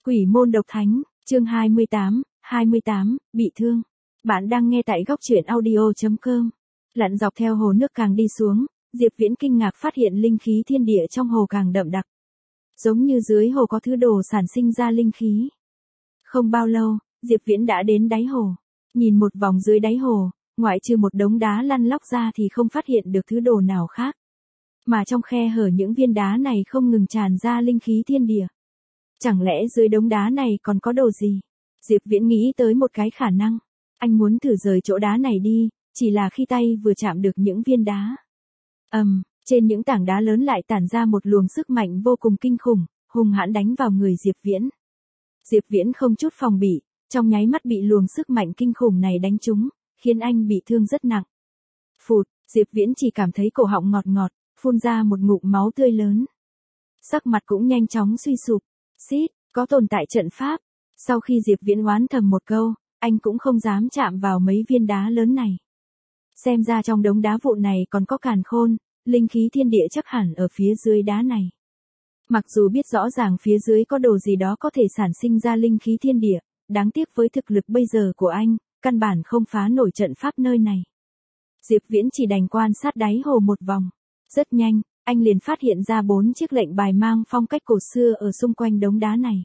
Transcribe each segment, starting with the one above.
Quỷ môn độc thánh, chương 28, bị thương. Bạn đang nghe tại góc truyện audio.com. Lặn dọc theo hồ nước càng đi xuống, Diệp Viễn kinh ngạc phát hiện linh khí thiên địa trong hồ càng đậm đặc. Giống như dưới hồ có thứ đồ sản sinh ra linh khí. Không bao lâu, Diệp Viễn đã đến đáy hồ. Nhìn một vòng dưới đáy hồ, ngoại trừ một đống đá lăn lóc ra thì không phát hiện được thứ đồ nào khác. Mà trong khe hở những viên đá này không ngừng tràn ra linh khí thiên địa. Chẳng lẽ dưới đống đá này còn có đồ gì? Diệp Viễn nghĩ tới một cái khả năng. Anh muốn thử rời chỗ đá này đi, chỉ là khi tay vừa chạm được những viên đá. Trên những tảng đá lớn lại tản ra một luồng sức mạnh vô cùng kinh khủng, hung hãn đánh vào người Diệp Viễn. Diệp Viễn không chút phòng bị, trong nháy mắt bị luồng sức mạnh kinh khủng này đánh trúng, khiến anh bị thương rất nặng. Phụt, Diệp Viễn chỉ cảm thấy cổ họng ngọt ngọt, phun ra một ngụm máu tươi lớn. Sắc mặt cũng nhanh chóng suy sụp. Xít, có tồn tại trận pháp. Sau khi Diệp Viễn oán thầm một câu, anh cũng không dám chạm vào mấy viên đá lớn này. Xem ra trong đống đá vụn này còn có càn khôn, linh khí thiên địa chắc hẳn ở phía dưới đá này. Mặc dù biết rõ ràng phía dưới có đồ gì đó có thể sản sinh ra linh khí thiên địa, đáng tiếc với thực lực bây giờ của anh, căn bản không phá nổi trận pháp nơi này. Diệp Viễn chỉ đành quan sát đáy hồ một vòng. Rất nhanh, anh liền phát hiện ra 4 chiếc lệnh bài mang phong cách cổ xưa ở xung quanh đống đá này.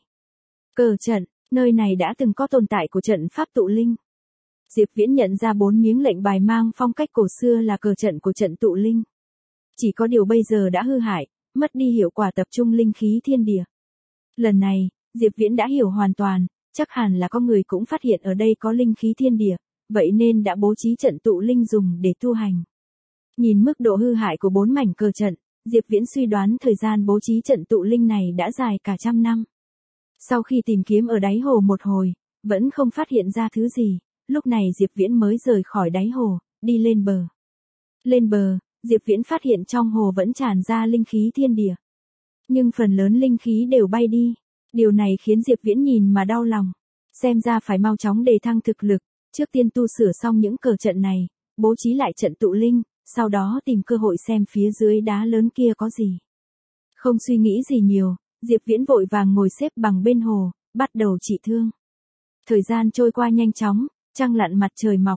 Cờ trận, nơi này đã từng có tồn tại của trận pháp tụ linh. Diệp Viễn nhận ra 4 miếng lệnh bài mang phong cách cổ xưa là cờ trận của trận tụ linh. Chỉ có điều bây giờ đã hư hại, mất đi hiệu quả tập trung linh khí thiên địa. Lần này, Diệp Viễn đã hiểu hoàn toàn, chắc hẳn là có người cũng phát hiện ở đây có linh khí thiên địa, vậy nên đã bố trí trận tụ linh dùng để tu hành. Nhìn mức độ hư hại của 4 mảnh cờ trận, Diệp Viễn suy đoán thời gian bố trí trận tụ linh này đã dài cả trăm năm. Sau khi tìm kiếm ở đáy hồ một hồi, vẫn không phát hiện ra thứ gì, lúc này Diệp Viễn mới rời khỏi đáy hồ, đi lên bờ. Lên bờ, Diệp Viễn phát hiện trong hồ vẫn tràn ra linh khí thiên địa. Nhưng phần lớn linh khí đều bay đi. Điều này khiến Diệp Viễn nhìn mà đau lòng. Xem ra phải mau chóng đề thăng thực lực, trước tiên tu sửa xong những cờ trận này, bố trí lại trận tụ linh, sau đó tìm cơ hội xem phía dưới đá lớn kia có gì. Không suy nghĩ gì nhiều, Diệp Viễn vội vàng ngồi xếp bằng bên hồ, bắt đầu trị thương. Thời gian trôi qua nhanh chóng, trăng lặn mặt trời mọc.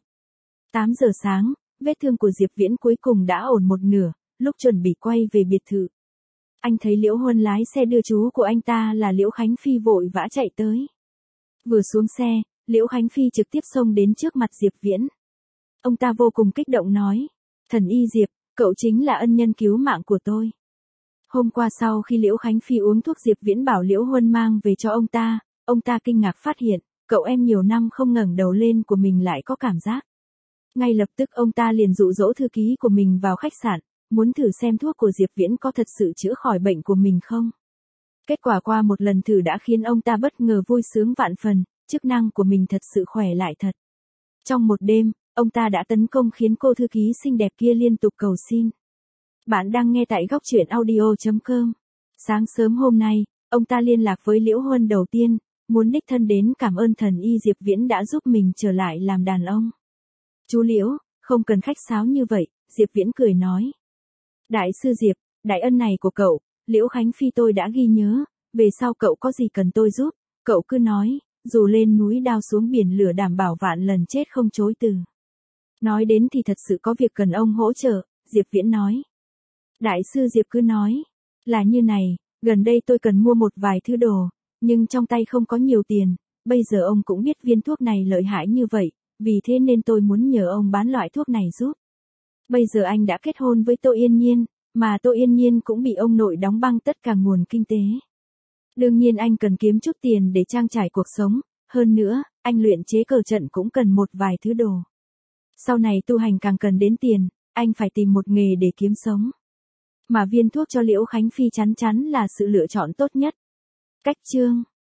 8 giờ sáng, vết thương của Diệp Viễn cuối cùng đã ổn một nửa, lúc chuẩn bị quay về biệt thự. Anh thấy Liễu Huân lái xe đưa chú của anh ta là Liễu Khánh Phi vội vã chạy tới. Vừa xuống xe, Liễu Khánh Phi trực tiếp xông đến trước mặt Diệp Viễn. Ông ta vô cùng kích động nói, thần y Diệp, cậu chính là ân nhân cứu mạng của tôi. Hôm qua sau khi Liễu Khánh Phi uống thuốc Diệp Viễn bảo Liễu Huân mang về cho ông ta kinh ngạc phát hiện, cậu em nhiều năm không ngẩng đầu lên của mình lại có cảm giác. Ngay lập tức ông ta liền dụ dỗ thư ký của mình vào khách sạn, muốn thử xem thuốc của Diệp Viễn có thật sự chữa khỏi bệnh của mình không. Kết quả qua một lần thử đã khiến ông ta bất ngờ vui sướng vạn phần, chức năng của mình thật sự khỏe lại thật. Trong một đêm, ông ta đã tấn công khiến cô thư ký xinh đẹp kia liên tục cầu xin. Bạn đang nghe tại góc truyện audio.com. Sáng sớm hôm nay, ông ta liên lạc với Liễu Huân đầu tiên, muốn đích thân đến cảm ơn thần y Diệp Viễn đã giúp mình trở lại làm đàn ông. Chú Liễu, không cần khách sáo như vậy, Diệp Viễn cười nói. Đại sư Diệp, đại ân này của cậu, Liễu Khánh Phi tôi đã ghi nhớ, về sau cậu có gì cần tôi giúp, cậu cứ nói, dù lên núi đao xuống biển lửa đảm bảo vạn lần chết không chối từ. Nói đến thì thật sự có việc cần ông hỗ trợ, Diệp Viễn nói. Đại sư Diệp cứ nói, là như này, gần đây tôi cần mua một vài thứ đồ, nhưng trong tay không có nhiều tiền, bây giờ ông cũng biết viên thuốc này lợi hại như vậy, vì thế nên tôi muốn nhờ ông bán loại thuốc này giúp. Bây giờ anh đã kết hôn với Tô Yên Nhiên, mà Tô Yên Nhiên cũng bị ông nội đóng băng tất cả nguồn kinh tế. Đương nhiên anh cần kiếm chút tiền để trang trải cuộc sống, hơn nữa, anh luyện chế cờ trận cũng cần một vài thứ đồ. Sau này tu hành càng cần đến tiền, anh phải tìm một nghề để kiếm sống. Mà viên thuốc cho Liễu Khánh Phi chắn chắn là sự lựa chọn tốt nhất. Cách chương